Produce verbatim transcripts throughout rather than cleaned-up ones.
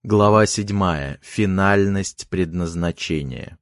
Глава седьмая. Финальность предназначения.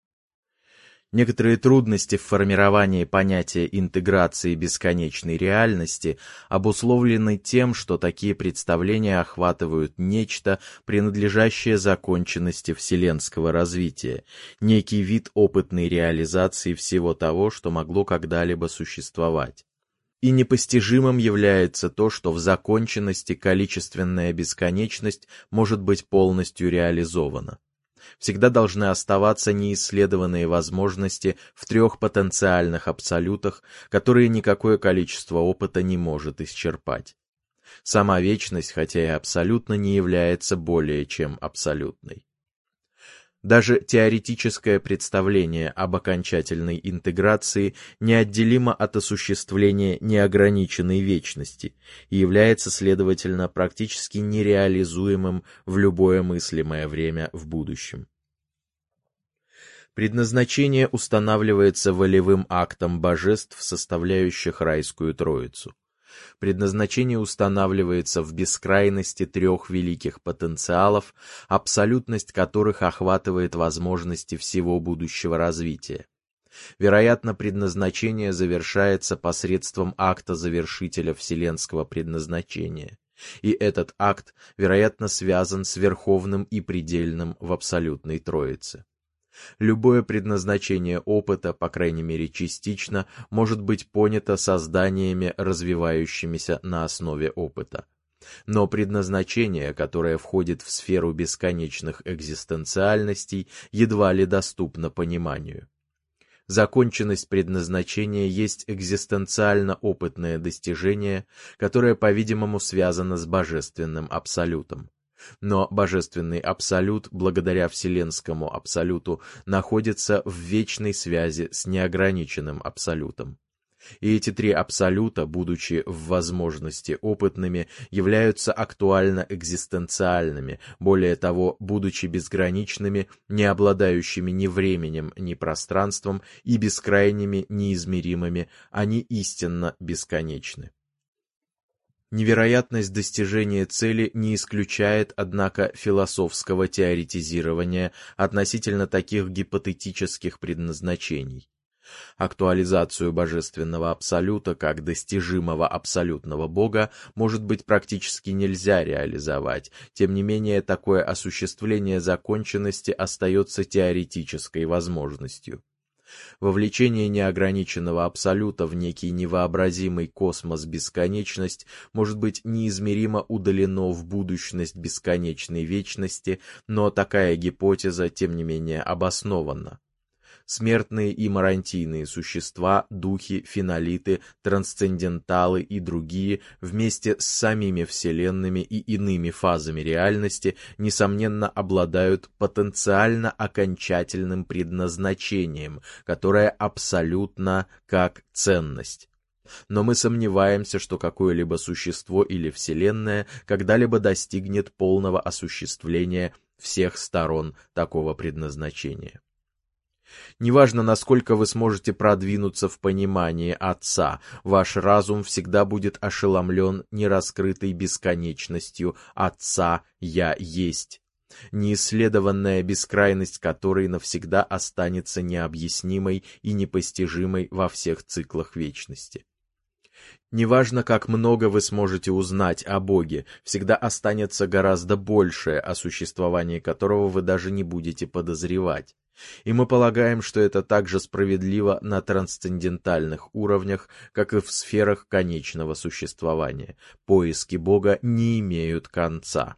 Некоторые трудности в формировании понятия интеграции бесконечной реальности обусловлены тем, что такие представления охватывают нечто, принадлежащее законченности вселенского развития, некий вид опытной реализации всего того, что могло когда-либо существовать. И непостижимым является то, что в законченности количественная бесконечность может быть полностью реализована. Всегда должны оставаться неисследованные возможности в трех потенциальных абсолютах, которые никакое количество опыта не может исчерпать. Сама вечность, хотя и абсолютно, не является более чем абсолютной. Даже теоретическое представление об окончательной интеграции неотделимо от осуществления неограниченной вечности и является, следовательно, практически нереализуемым в любое мыслимое время в будущем. Предназначение устанавливается волевым актом божеств, составляющих райскую троицу. Предназначение устанавливается в бескрайности трех великих потенциалов, абсолютность которых охватывает возможности всего будущего развития. Вероятно, предназначение завершается посредством акта завершителя вселенского предназначения, и этот акт, вероятно, связан с верховным и предельным в абсолютной троице. Любое предназначение опыта, по крайней мере частично, может быть понято созданиями, развивающимися на основе опыта. Но предназначение, которое входит в сферу бесконечных экзистенциальностей, едва ли доступно пониманию. Законченность предназначения есть экзистенциально-опытное достижение, которое, по-видимому, связано с божественным абсолютом. Но божественный абсолют, благодаря вселенскому абсолюту, находится в вечной связи с неограниченным абсолютом. И эти три абсолюта, будучи в возможности опытными, являются актуально экзистенциальными, более того, будучи безграничными, не обладающими ни временем, ни пространством и бескрайними, неизмеримыми, они истинно бесконечны. Невероятность достижения цели не исключает, однако, философского теоретизирования относительно таких гипотетических предназначений. Актуализацию божественного абсолюта как достижимого абсолютного Бога, может быть, практически нельзя реализовать, тем не менее такое осуществление законченности остается теоретической возможностью. Вовлечение неограниченного абсолюта в некий невообразимый космос-бесконечность может быть неизмеримо удалено в будущность бесконечной вечности, но такая гипотеза, тем не менее, обоснована. Смертные и марантийные существа, духи, фенолиты, трансценденталы и другие, вместе с самими вселенными и иными фазами реальности, несомненно, обладают потенциально окончательным предназначением, которое абсолютно как ценность. Но мы сомневаемся, что какое-либо существо или вселенная когда-либо достигнет полного осуществления всех сторон такого предназначения. Неважно, насколько вы сможете продвинуться в понимании Отца, ваш разум всегда будет ошеломлен нераскрытой бесконечностью Отца «Я есть», неисследованная бескрайность которой навсегда останется необъяснимой и непостижимой во всех циклах вечности. Неважно, как много вы сможете узнать о Боге, всегда останется гораздо большее, о существовании которого вы даже не будете подозревать. И мы полагаем, что это также справедливо на трансцендентальных уровнях, как и в сферах конечного существования. Поиски Бога не имеют конца.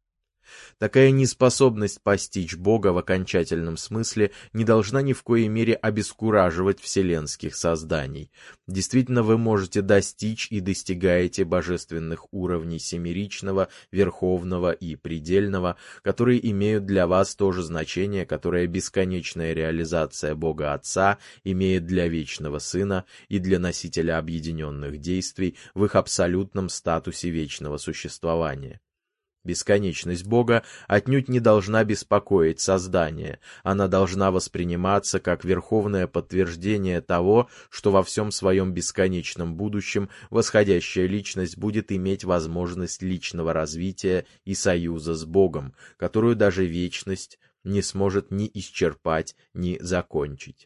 Такая неспособность постичь Бога в окончательном смысле не должна ни в коей мере обескураживать вселенских созданий. Действительно, вы можете достичь и достигаете божественных уровней семеричного, верховного и предельного, которые имеют для вас то же значение, которое бесконечная реализация Бога Отца имеет для вечного Сына и для носителя объединенных действий в их абсолютном статусе вечного существования. Бесконечность Бога отнюдь не должна беспокоить создание, она должна восприниматься как верховное подтверждение того, что во всем своем бесконечном будущем восходящая личность будет иметь возможность личного развития и союза с Богом, которую даже вечность не сможет ни исчерпать, ни закончить.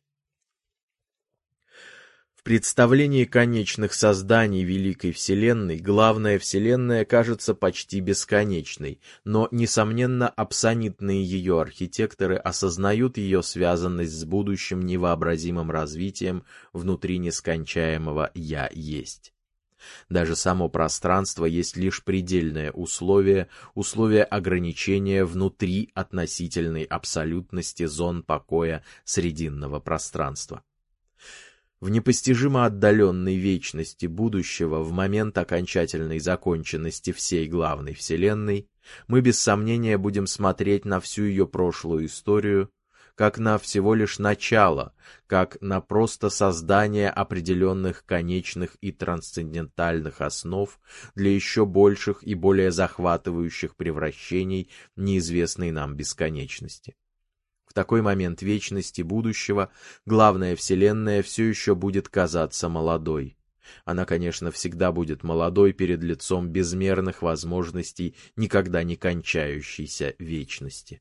В представлении конечных созданий Великой Вселенной главная Вселенная кажется почти бесконечной, но, несомненно, абсонитные ее архитекторы осознают ее связанность с будущим невообразимым развитием внутри нескончаемого «Я есть». Даже само пространство есть лишь предельное условие, условие ограничения внутри относительной абсолютности зон покоя срединного пространства. В непостижимо отдаленной вечности будущего, в момент окончательной законченности всей главной Вселенной, мы без сомнения будем смотреть на всю ее прошлую историю, как на всего лишь начало, как на просто создание определенных конечных и трансцендентальных основ для еще больших и более захватывающих превращений неизвестной нам бесконечности. В такой момент вечности будущего главная Вселенная все еще будет казаться молодой. Она, конечно, всегда будет молодой перед лицом безмерных возможностей никогда не кончающейся вечности.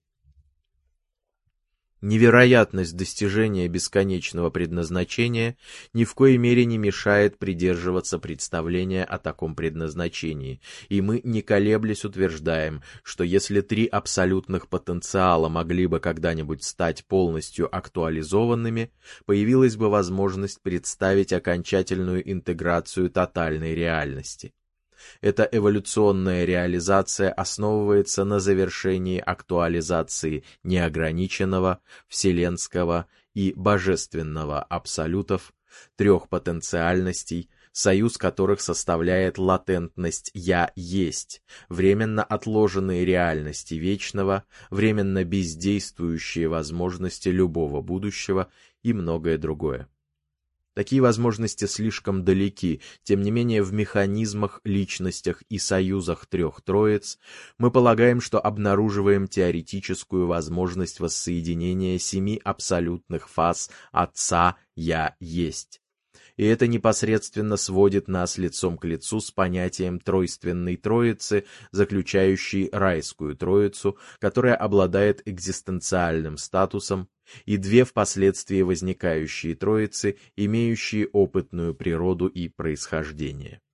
Невероятность достижения бесконечного предназначения ни в коей мере не мешает придерживаться представления о таком предназначении, и мы, не колеблясь, утверждаем, что если три абсолютных потенциала могли бы когда-нибудь стать полностью актуализованными, появилась бы возможность представить окончательную интеграцию тотальной реальности. Эта эволюционная реализация основывается на завершении актуализации неограниченного, вселенского и божественного абсолютов, трех потенциальностей, союз которых составляет латентность «Я есть», временно отложенные реальности вечного, временно бездействующие возможности любого будущего и многое другое. Такие возможности слишком далеки, тем не менее в механизмах, личностях и союзах трех троиц мы полагаем, что обнаруживаем теоретическую возможность воссоединения семи абсолютных фаз Отца «Я есть». И это непосредственно сводит нас лицом к лицу с понятием тройственной троицы, заключающей райскую троицу, которая обладает экзистенциальным статусом, и две впоследствии возникающие троицы, имеющие опытную природу и происхождение.